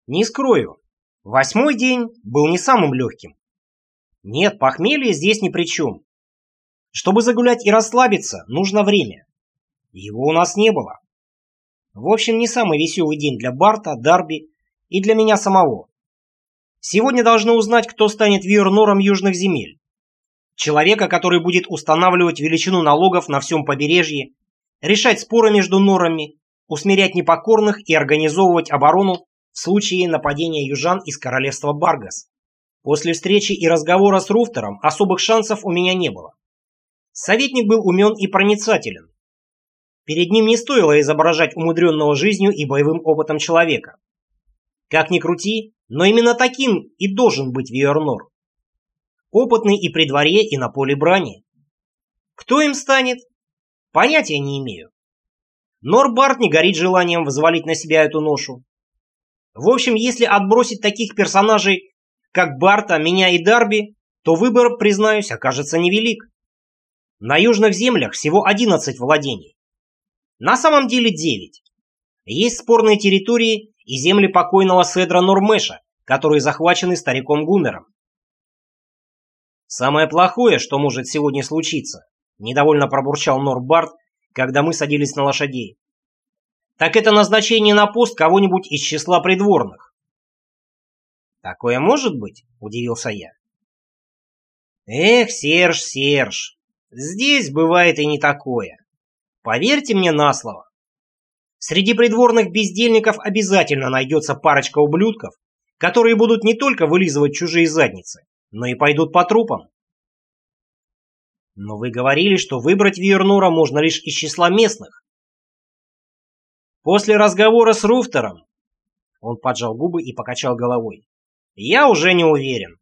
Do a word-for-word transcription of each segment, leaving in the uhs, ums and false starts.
Не скрою, восьмой день был не самым легким. Нет, похмелье здесь ни при чем. Чтобы загулять и расслабиться, нужно время. Его у нас не было. В общем, не самый веселый день для Барта, Дарби и для меня самого. Сегодня должны узнать, кто станет виер-нором южных земель. Человека, который будет устанавливать величину налогов на всем побережье, решать споры между норами, усмирять непокорных и организовывать оборону в случае нападения южан из королевства Баргас. После встречи и разговора с Руфтером особых шансов у меня не было. Советник был умен и проницателен. Перед ним не стоило изображать умудренного жизнью и боевым опытом человека. Как ни крути, но именно таким и должен быть виер-нор. Опытный и при дворе, и на поле брани. Кто им станет? Понятия не имею. Нор-Барт не горит желанием взвалить на себя эту ношу. В общем, если отбросить таких персонажей, как Барта, меня и Дарби, то выбор, признаюсь, окажется невелик. На южных землях всего одиннадцать владений. На самом деле девять. Есть спорные территории и земли покойного Седра Нормеша, которые захвачены стариком Гуннером. «Самое плохое, что может сегодня случиться», — недовольно пробурчал Нор-Барт, когда мы садились на лошадей, «так это назначение на пост кого-нибудь из числа придворных». «Такое может быть?» — удивился я. «Эх, Серж, Серж, здесь бывает и не такое. Поверьте мне на слово. Среди придворных бездельников обязательно найдется парочка ублюдков, которые будут не только вылизывать чужие задницы, но и пойдут по трупам». «Но вы говорили, что выбрать виер-нора можно лишь из числа местных». «После разговора с Руфтером», — он поджал губы и покачал головой, — «я уже не уверен».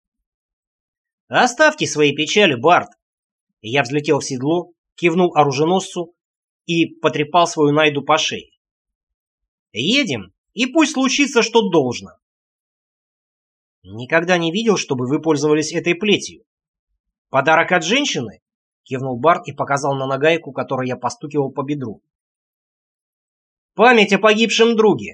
«Оставьте свои печали, Барт». Я взлетел в седло, кивнул оруженосцу и потрепал свою найду по шее. «Едем, и пусть случится, что должно». «Никогда не видел, чтобы вы пользовались этой плетью. Подарок от женщины?» — кивнул Барт и показал на нагайку, которой я постукивал по бедру. «Память о погибшем друге».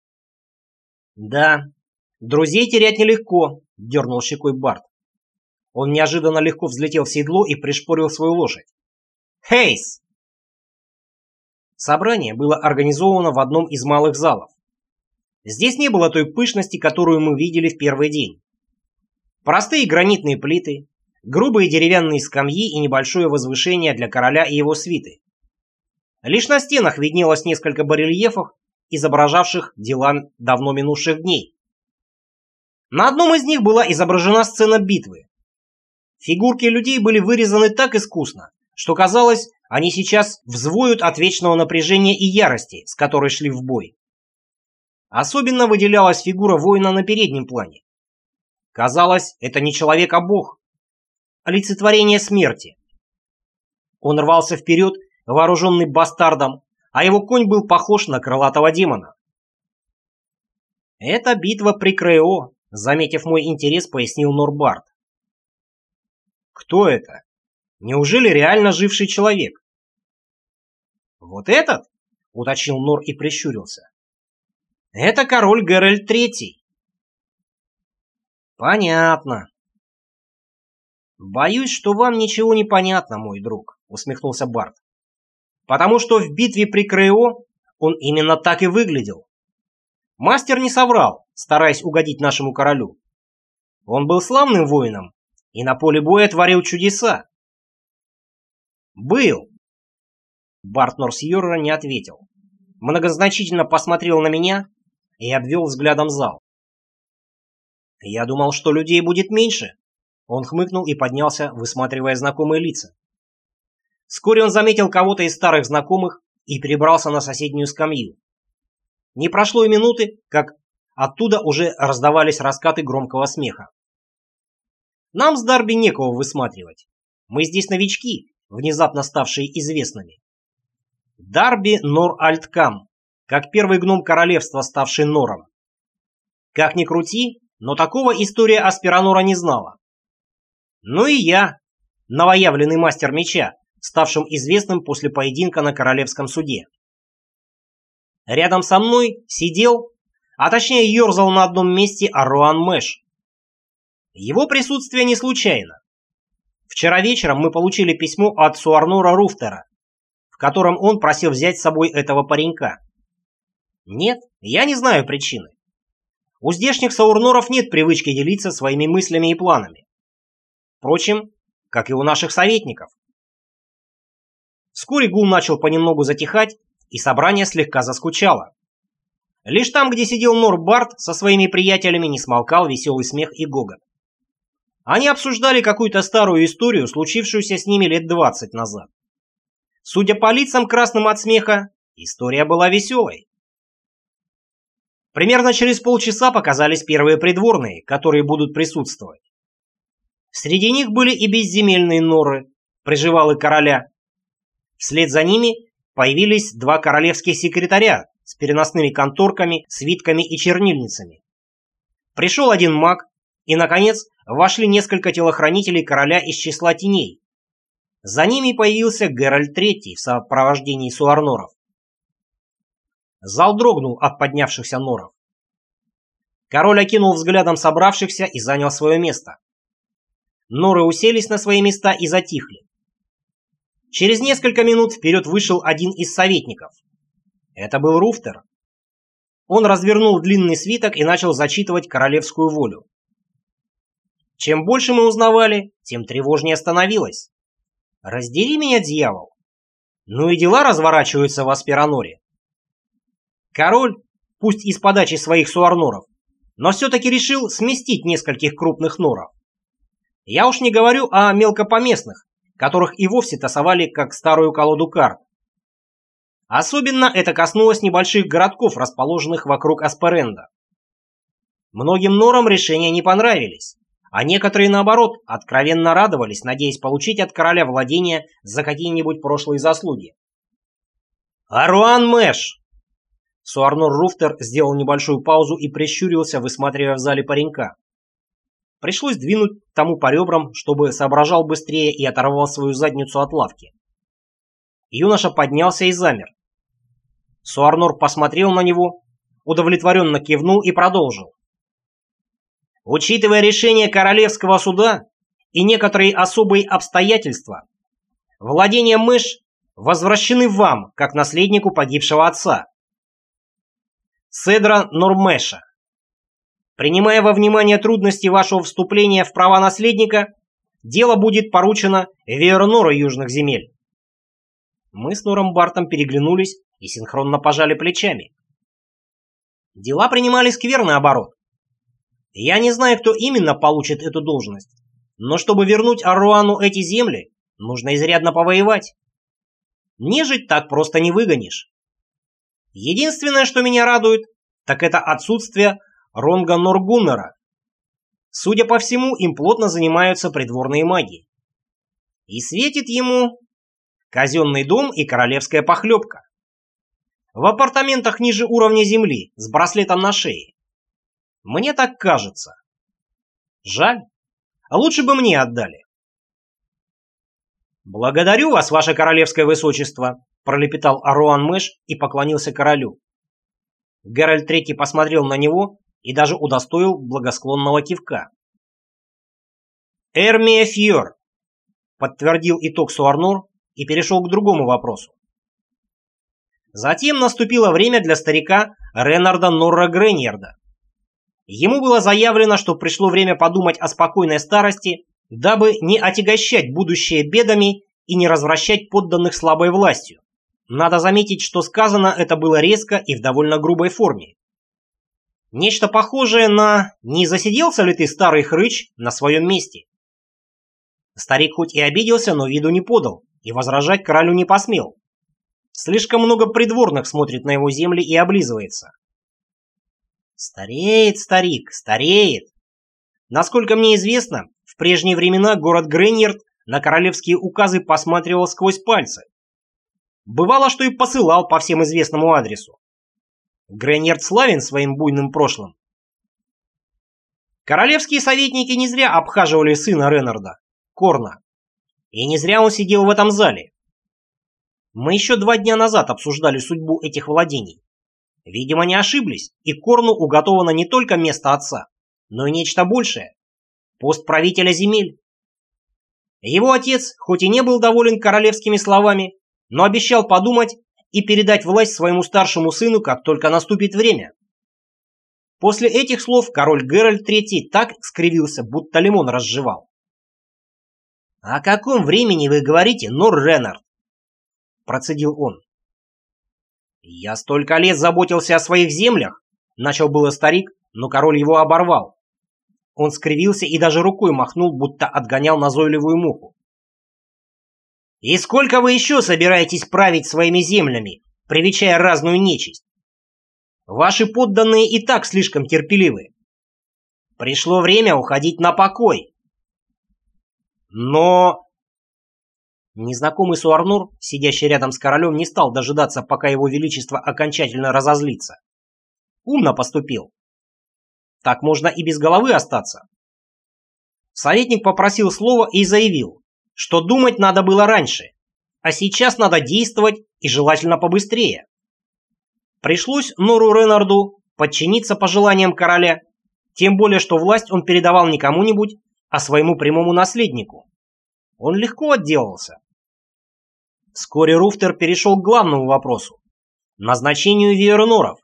«Да, друзей терять нелегко», — дернул щекой Барт. Он неожиданно легко взлетел в седло и пришпорил свою лошадь. «Хейс!» Собрание было организовано в одном из малых залов. Здесь не было той пышности, которую мы видели в первый день. Простые гранитные плиты, грубые деревянные скамьи и небольшое возвышение для короля и его свиты. Лишь на стенах виднелось несколько барельефов, изображавших дела давно минувших дней. На одном из них была изображена сцена битвы. Фигурки людей были вырезаны так искусно, что казалось, они сейчас взвоют от вечного напряжения и ярости, с которой шли в бой. Особенно выделялась фигура воина на переднем плане. Казалось, это не человек, а бог. Олицетворение смерти. Он рвался вперед, вооруженный бастардом, а его конь был похож на крылатого демона. «Это битва при Крео», — заметив мой интерес, пояснил Нор-Барт. «Кто это? Неужели реально живший человек?» «Вот этот?» — уточнил Нор и прищурился. «Это король Геральт Третий». «Понятно». «Боюсь, что вам ничего не понятно, мой друг», — усмехнулся Барт. «Потому что в битве при Крео он именно так и выглядел. Мастер не соврал, стараясь угодить нашему королю. Он был славным воином и на поле боя творил чудеса». «Был». Барт Норсьерра не ответил. Многозначительно посмотрел на меня и обвел взглядом зал. «Я думал, что людей будет меньше». Он хмыкнул и поднялся, высматривая знакомые лица. Вскоре он заметил кого-то из старых знакомых и перебрался на соседнюю скамью. Не прошло и минуты, как оттуда уже раздавались раскаты громкого смеха. Нам с Дарби некого высматривать. Мы здесь новички, внезапно ставшие известными. Дарби Нор-Альткам, как первый гном королевства, ставший Нором. Как ни крути, но такого история Аспиранора не знала. Ну и я, новоявленный мастер меча, ставшим известным после поединка на королевском суде. Рядом со мной сидел, а точнее ерзал на одном месте Аруан Мэш. Его присутствие не случайно. Вчера вечером мы получили письмо от Суарнора Руфтера, в котором он просил взять с собой этого паренька. Нет, я не знаю причины. У здешних Саурноров нет привычки делиться своими мыслями и планами. Впрочем, как и у наших советников. Вскоре гул начал понемногу затихать, и собрание слегка заскучало. Лишь там, где сидел Нор Барт со своими приятелями, не смолкал веселый смех и гогот. Они обсуждали какую-то старую историю, случившуюся с ними лет двадцать назад. Судя по лицам красным от смеха, история была веселой. Примерно через полчаса показались первые придворные, которые будут присутствовать. Среди них были и безземельные норы, приживалы короля. Вслед за ними появились два королевских секретаря с переносными конторками, свитками и чернильницами. Пришел один маг, и, наконец, вошли несколько телохранителей короля из числа теней. За ними появился Геральт Третий в сопровождении суарноров. Зал дрогнул от поднявшихся норов. Король окинул взглядом собравшихся и занял свое место. Норы уселись на свои места и затихли. Через несколько минут вперед вышел один из советников. Это был Руфтер. Он развернул длинный свиток и начал зачитывать королевскую волю. Чем больше мы узнавали, тем тревожнее становилось. Раздери меня, дьявол! Ну и дела разворачиваются в Аспираноре. Король, пусть и с подачи своих суарноров, но все-таки решил сместить нескольких крупных норов. Я уж не говорю о мелкопоместных, которых и вовсе тасовали как старую колоду карт. Особенно это коснулось небольших городков, расположенных вокруг Асперенда. Многим норам решения не понравились, а некоторые, наоборот, откровенно радовались, надеясь получить от короля владения за какие-нибудь прошлые заслуги. «Аруан Мэш!» Суарнор Руфтер сделал небольшую паузу и прищурился, высматривая в зале паренька. Пришлось двинуть тому по ребрам, чтобы соображал быстрее и оторвал свою задницу от лавки. Юноша поднялся и замер. Суарнор посмотрел на него, удовлетворенно кивнул и продолжил. Учитывая решение королевского суда и некоторые особые обстоятельства, владения Мэш возвращены вам, как наследнику погибшего отца, Седра Нормэша. Принимая во внимание трудности вашего вступления в права наследника, дело будет поручено Веернору южных земель. Мы с Нором Бартом переглянулись и синхронно пожали плечами. Дела принимали скверный оборот. Я не знаю, кто именно получит эту должность, но чтобы вернуть Аруану эти земли, нужно изрядно повоевать. Нежить так просто не выгонишь. Единственное, что меня радует, так это отсутствие Ронга Норгуннера. Судя по всему, им плотно занимаются придворные маги. И светит ему казенный дом и королевская похлебка. В апартаментах ниже уровня земли, с браслетом на шее. Мне так кажется. Жаль. А лучше бы мне отдали. «Благодарю вас, ваше королевское высочество», — пролепетал Аруан Мэш и поклонился королю. Геральт Третий посмотрел на него и даже удостоил благосклонного кивка. «Эрмия Фьор», — подтвердил итог Суарнор и перешел к другому вопросу. Затем наступило время для старика Ренарда Норра Греньерда. Ему было заявлено, что пришло время подумать о спокойной старости, дабы не отягощать будущее бедами и не развращать подданных слабой властью. Надо заметить, что сказано это было резко и в довольно грубой форме. Нечто похожее на «не засиделся ли ты, старый хрыч, на своем месте?». Старик хоть и обиделся, но виду не подал и возражать королю не посмел. Слишком много придворных смотрит на его земли и облизывается. Стареет старик, стареет. Насколько мне известно, в прежние времена город Греньерд на королевские указы посматривал сквозь пальцы. Бывало, что и посылал по всем известному адресу. Греньерд славен своим буйным прошлым. Королевские советники не зря обхаживали сына Ренарда, Корна. И не зря он сидел в этом зале. Мы еще два дня назад обсуждали судьбу этих владений. Видимо, не ошиблись, и Корну уготовано не только место отца, но и нечто большее – пост правителя земель. Его отец, хоть и не был доволен королевскими словами, но обещал подумать и передать власть своему старшему сыну, как только наступит время. После этих слов король Геральт третий так скривился, будто лимон разжевал. «О каком времени вы говорите, Нор Ренард?» – процедил он. «Я столько лет заботился о своих землях», – начал было старик, но король его оборвал. Он скривился и даже рукой махнул, будто отгонял назойливую муху. «И сколько вы еще собираетесь править своими землями, привечая разную нечисть? Ваши подданные и так слишком терпеливы. Пришло время уходить на покой». «Но...» Незнакомый Суарнур, сидящий рядом с королем, не стал дожидаться, пока его величество окончательно разозлится. Умно поступил. Так можно и без головы остаться. Советник попросил слова и заявил, что думать надо было раньше, а сейчас надо действовать и желательно побыстрее. Пришлось Нору Ренарду подчиниться пожеланиям короля, тем более что власть он передавал не кому-нибудь, а своему прямому наследнику. Он легко отделался. Вскоре Руфтер перешел к главному вопросу – назначению Виерноров.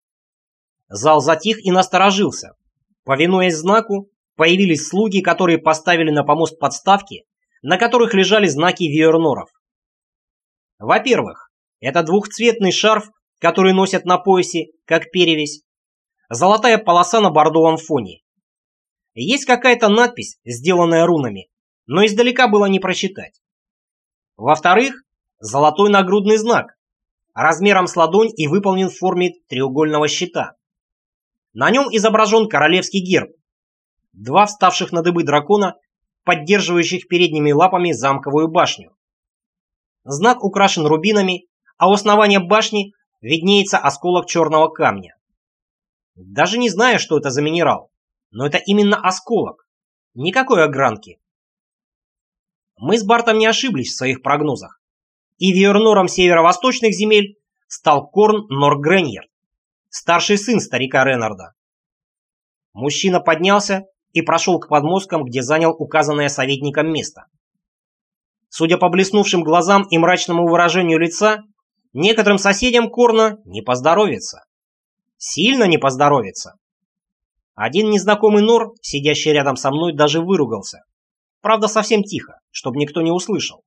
Зал затих и насторожился. Повинуясь знаку, появились слуги, которые поставили на помост подставки, на которых лежали знаки Виерноров. Во-первых, это двухцветный шарф, который носят на поясе, как перевязь, золотая полоса на бордовом фоне. Есть какая-то надпись, сделанная рунами, но издалека было не прочитать. Во-вторых, золотой нагрудный знак, размером с ладонь и выполнен в форме треугольного щита. На нем изображен королевский герб, два вставших на дыбы дракона, поддерживающих передними лапами замковую башню. Знак украшен рубинами, а у основания башни виднеется осколок черного камня. Даже не знаю, что это за минерал, но это именно осколок, никакой огранки. Мы с Бартом не ошиблись в своих прогнозах, и Виернором северо-восточных земель стал Корн Норгреньерд, старший сын старика Ренарда. Мужчина поднялся и прошел к подмосткам, где занял указанное советником место. Судя по блеснувшим глазам и мрачному выражению лица, некоторым соседям Корна не поздоровится. Сильно не поздоровится. Один незнакомый Нор, сидящий рядом со мной, даже выругался. Правда, совсем тихо, чтобы никто не услышал.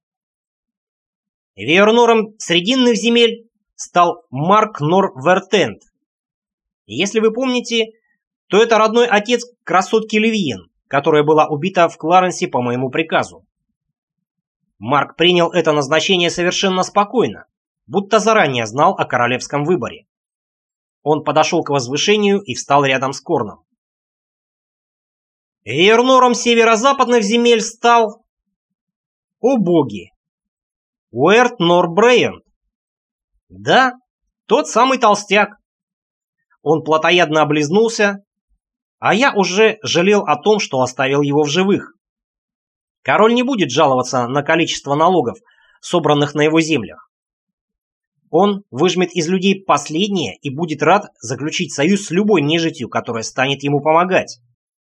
Виернором срединных земель стал Марк Нор Вертенд. Если вы помните, то это родной отец красотки Ливьен, которая была убита в Кларенсе по моему приказу. Марк принял это назначение совершенно спокойно, будто заранее знал о королевском выборе. Он подошел к возвышению и встал рядом с Корном. Виернором северо-западных земель стал... О боги! Уэрт Нор Брейенд. Да, тот самый толстяк. Он плотоядно облизнулся, а я уже жалел о том, что оставил его в живых. Король не будет жаловаться на количество налогов, собранных на его землях. Он выжмет из людей последнее и будет рад заключить союз с любой нежитью, которая станет ему помогать.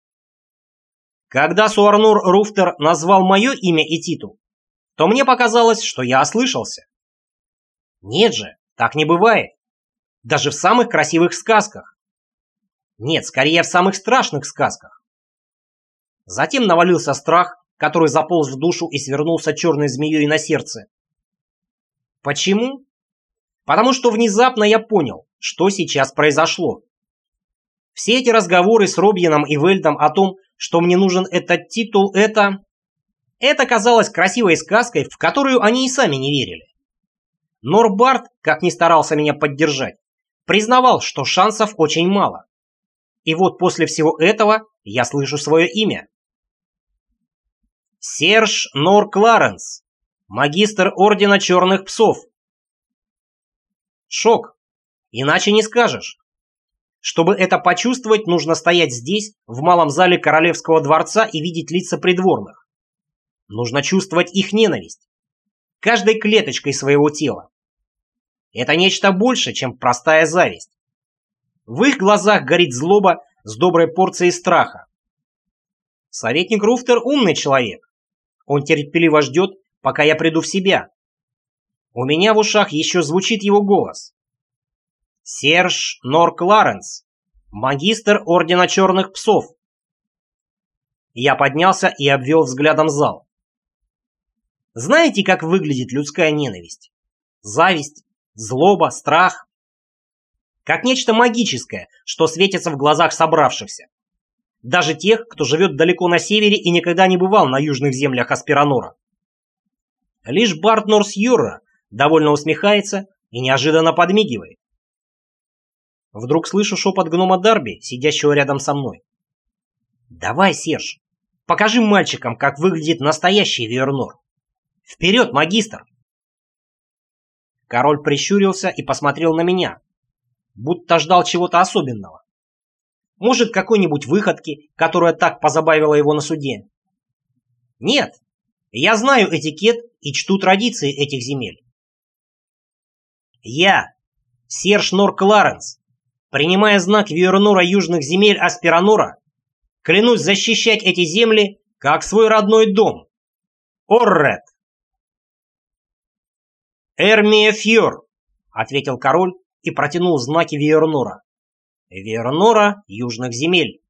Когда Суарнур Руфтер назвал мое имя и титул, то мне показалось, что я ослышался. Нет же, так не бывает. Даже в самых красивых сказках. Нет, скорее в самых страшных сказках. Затем навалился страх, который заполз в душу и свернулся черной змеей на сердце. Почему? Потому что внезапно я понял, что сейчас произошло. Все эти разговоры с Робьеном и Вельдом о том, что мне нужен этот титул, это... Это казалось красивой сказкой, в которую они и сами не верили. Норбарт, как ни старался меня поддержать, признавал, что шансов очень мало. И вот после всего этого я слышу свое имя. Серж Нор Кларенс, магистр Ордена Черных Псов. Шок. Иначе не скажешь. Чтобы это почувствовать, нужно стоять здесь, в малом зале королевского дворца, и видеть лица придворных. Нужно чувствовать их ненависть. Каждой клеточкой своего тела. Это нечто больше, чем простая зависть. В их глазах горит злоба с доброй порцией страха. Советник Руфтер умный человек. Он терпеливо ждет, пока я приду в себя. У меня в ушах еще звучит его голос. Серж Нор Кларенс, магистр Ордена Черных Псов. Я поднялся и обвел взглядом зал. Знаете, как выглядит людская ненависть? Зависть, злоба, страх. Как нечто магическое, что светится в глазах собравшихся. Даже тех, кто живет далеко на севере и никогда не бывал на южных землях Аспиранора. Лишь Барт Норс Юрра довольно усмехается и неожиданно подмигивает. Вдруг слышу шепот гнома Дарби, сидящего рядом со мной. «Давай, Серж, покажи мальчикам, как выглядит настоящий Виернор. Вперед, магистр!» Король прищурился и посмотрел на меня, будто ждал чего-то особенного. Может, какой-нибудь выходки, которая так позабавила его на суде. Нет, я знаю этикет и чту традиции этих земель. Я, Серж Нор Кларенс, принимая знак Виернора южных земель Аспиранора, клянусь защищать эти земли, как свой родной дом. Оррет! Эрмия Фьор, ответил король и протянул знаки Виернора. Виернора южных земель.